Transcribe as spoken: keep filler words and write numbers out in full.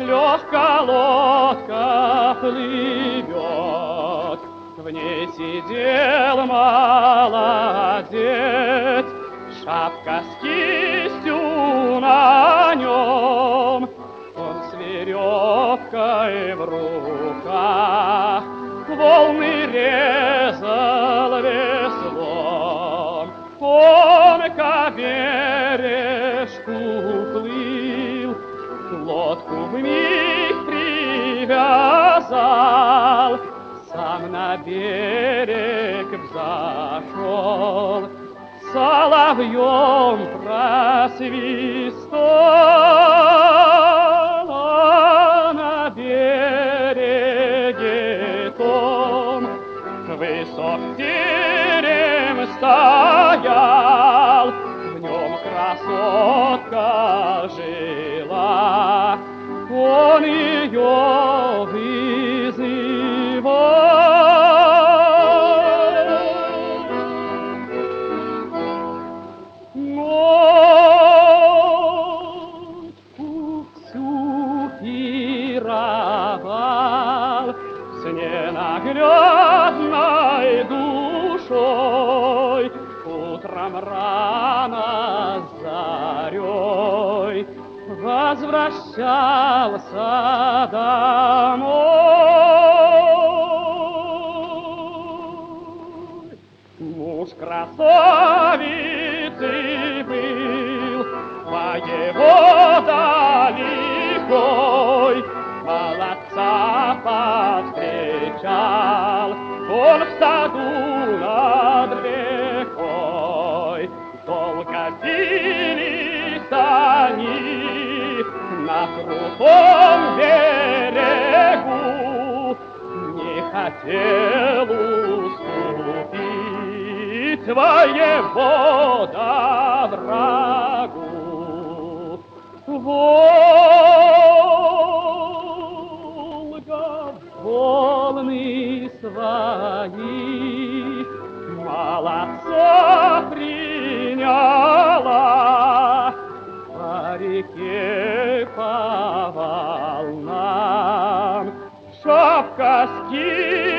легкая лодка плывет, в ней сидел молодец, шапка с кистью на нем, он с веревкой в руках волны резал веслом. Он к бережку плыл, лодку вмиг привязал, сам на берег взошел, соловьем просвистал, а на береге том высок терем стоял, в нем красотка жила, он ее вызывал. Ночью всю пировал с ненаглядной душой, утром рано зарей возвращался домой. Муж красавицы был, воевода лихой, молодца повстречал он в саду над рекой. Долго бились они на крутом берегу, не хотел уступить воевода врагу. Волга волны свои молодца приняла, по реке по волнам шапка с кистью